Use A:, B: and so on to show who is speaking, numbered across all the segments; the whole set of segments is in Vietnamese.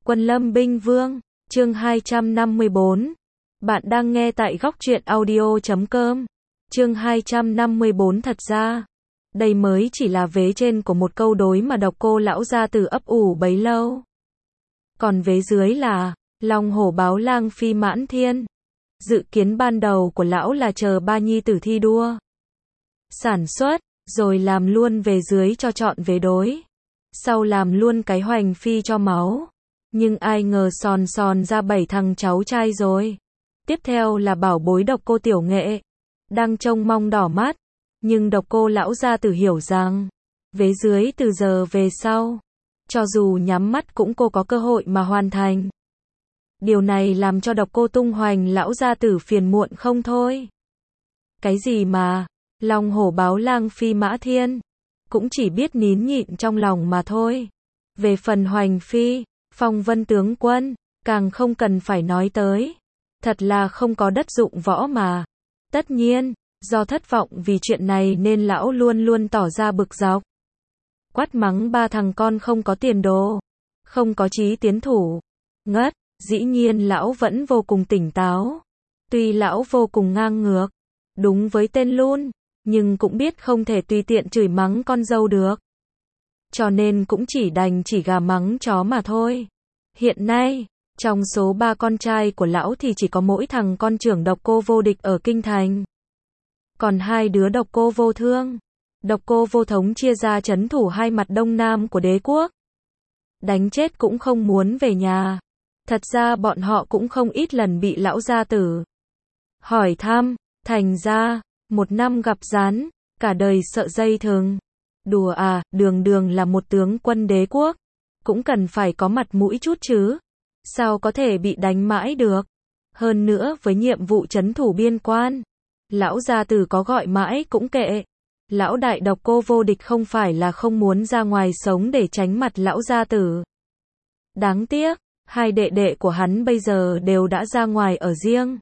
A: Quân Lâm Binh Vương, chương 254. Bạn đang nghe tại góc truyện audio.com. Chương 254. Thật ra, đây mới chỉ là vế trên của một câu đối mà Độc Cô lão gia tử ấp ủ bấy lâu. Còn vế dưới là Long hổ báo lang phi mãn thiên. Dự kiến ban đầu của lão là chờ ba nhi tử thi đua sản xuất, rồi làm luôn về dưới cho chọn vế đối. Sau làm luôn cái hoành phi cho máu. Nhưng ai ngờ sòn sòn ra 7 thằng cháu trai rồi. Tiếp theo là bảo bối Độc Cô tiểu nghệ. Đang trông mong đỏ mắt. Nhưng Độc Cô lão gia tử hiểu rằng, vế dưới từ giờ về sau, cho dù nhắm mắt cũng cô có cơ hội mà hoàn thành. Điều này làm cho Độc Cô tung hoành lão gia tử phiền muộn không thôi. Cái gì mà Long hổ báo lang phi mã thiên, cũng chỉ biết nín nhịn trong lòng mà thôi. Về phần hoành phi, phong vân tướng quân, càng không cần phải nói tới. Thật là không có đất dụng võ mà. Tất nhiên, do thất vọng vì chuyện này nên lão luôn luôn tỏ ra bực dọc. Quát mắng ba thằng con không có tiền đồ, không có chí tiến thủ. Ngất, dĩ nhiên lão vẫn vô cùng tỉnh táo. Tuy lão vô cùng ngang ngược, đúng với tên luôn, nhưng cũng biết không thể tùy tiện chửi mắng con dâu được. Cho nên cũng chỉ đành chỉ gà mắng chó mà thôi. Hiện nay, trong số 3 con trai của lão thì chỉ có mỗi thằng con trưởng Độc Cô vô địch ở kinh thành. Còn 2 đứa Độc Cô vô thương, Độc Cô vô thống chia ra trấn thủ 2 mặt đông nam của đế quốc. Đánh chết cũng không muốn về nhà. Thật ra bọn họ cũng không ít lần bị lão gia tử hỏi thăm, thành ra, 1 năm gặp rắn, cả đời sợ dây thừng. Đùa à, đường đường là một tướng quân đế quốc, cũng cần phải có mặt mũi chút chứ. Sao có thể bị đánh mãi được? Hơn nữa với nhiệm vụ trấn thủ biên quan, lão gia tử có gọi mãi cũng kệ. Lão đại Độc Cô vô địch không phải là không muốn ra ngoài sống để tránh mặt lão gia tử. Đáng tiếc, 2 đệ đệ của hắn bây giờ đều đã ra ngoài ở riêng.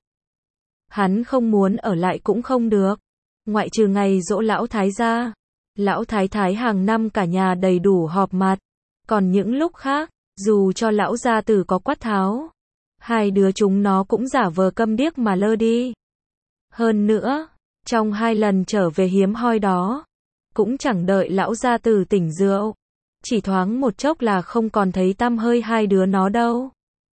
A: Hắn không muốn ở lại cũng không được. Ngoại trừ ngày giỗ lão thái gia, lão thái thái hàng năm cả nhà đầy đủ họp mặt. Còn những lúc khác, dù cho lão gia tử có quát tháo, 2 đứa chúng nó cũng giả vờ câm điếc mà lơ đi. Hơn nữa, trong 2 lần trở về hiếm hoi đó, cũng chẳng đợi lão gia tử tỉnh rượu, chỉ thoáng một chốc là không còn thấy tăm hơi 2 đứa nó đâu.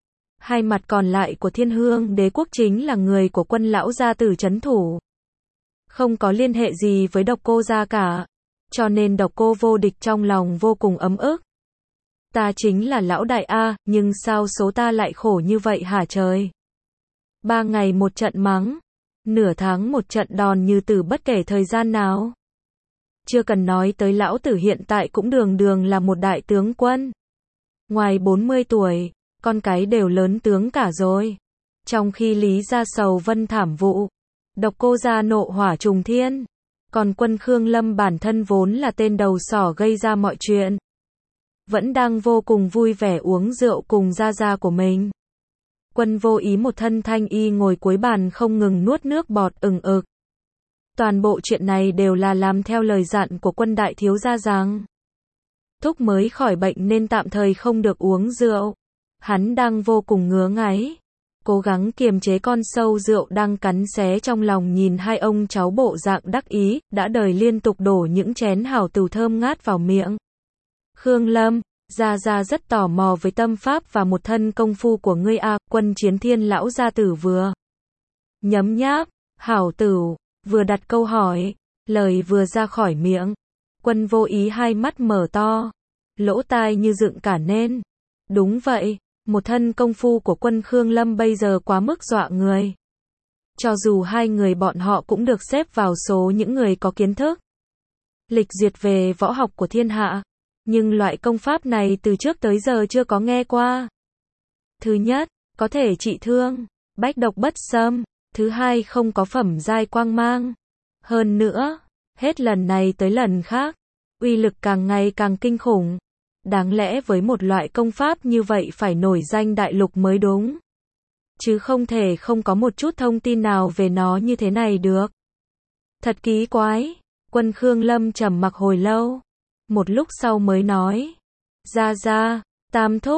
A: 2 mặt còn lại của Thiên Hương đế quốc chính là người của quân lão gia tử trấn thủ. Không có liên hệ gì với Độc Cô gia cả, cho nên Độc Cô vô địch trong lòng vô cùng ấm ức. Ta chính là lão đại A, nhưng sao số ta lại khổ như vậy hả trời? 3 ngày một trận mắng, nửa tháng một trận đòn như tử bất kể thời gian nào. Chưa cần nói tới lão tử hiện tại cũng đường đường là một đại tướng quân. Ngoài 40 tuổi, con cái đều lớn tướng cả rồi. Trong khi Lý gia sầu vân thảm vụ, Độc Cô gia nộ hỏa trùng thiên, còn quân Khương Lâm bản thân vốn là tên đầu sỏ gây ra mọi chuyện, vẫn đang vô cùng vui vẻ uống rượu cùng gia gia của mình. Quân Vô Ý một thân thanh y ngồi cuối bàn không ngừng nuốt nước bọt ừng ực. Toàn bộ chuyện này đều là làm theo lời dặn của Quân đại thiếu gia rằng thúc mới khỏi bệnh nên tạm thời không được uống rượu. Hắn đang vô cùng ngứa ngáy, cố gắng kiềm chế con sâu rượu đang cắn xé trong lòng, nhìn 2 ông cháu bộ dạng đắc ý, đã đời liên tục đổ những chén hảo tửu thơm ngát vào miệng. Khương Lâm, gia gia rất tò mò với tâm pháp và một thân công phu của ngươi a. Quân Chiến Thiên lão gia tử vừa nhấm nháp hảo tửu, vừa đặt câu hỏi, lời vừa ra khỏi miệng, Quân Vô Ý 2 mắt mở to, lỗ tai như dựng cả nên. Đúng vậy, một thân công phu của quân Khương Lâm bây giờ quá mức dọa người. Cho dù 2 người bọn họ cũng được xếp vào số những người có kiến thức lịch duyệt về võ học của thiên hạ, nhưng loại công pháp này từ trước tới giờ chưa có nghe qua. Thứ nhất, có thể trị thương, bách độc bất xâm. Thứ hai, không có phẩm giai quang mang. Hơn nữa, hết lần này tới lần khác, uy lực càng ngày càng kinh khủng. Đáng lẽ với một loại công pháp như vậy phải nổi danh đại lục mới đúng. Chứ không thể không có một chút thông tin nào về nó như thế này được. Thật kỳ quái. Quân Khương Lâm trầm mặc hồi lâu. Một lúc sau mới nói. Gia gia, Tam thúc,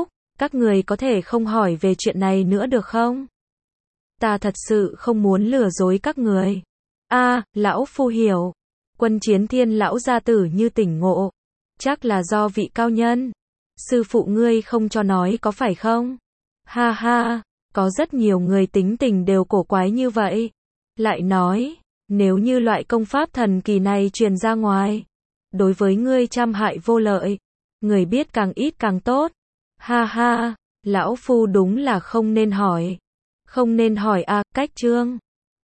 A: Các người có thể không hỏi về chuyện này nữa được không? Ta thật sự không muốn lừa dối các người. Lão phu hiểu. Quân Chiến Thiên lão gia tử như tỉnh ngộ. Chắc là do vị cao nhân. Sư phụ ngươi không cho nói có phải không? Ha ha, có rất nhiều người tính tình đều cổ quái như vậy. Lại nói, nếu như loại công pháp thần kỳ này truyền ra ngoài, đối với ngươi trăm hại vô lợi. Người biết càng ít càng tốt. Ha ha, lão phu đúng là không nên hỏi. Không nên hỏi cách Trương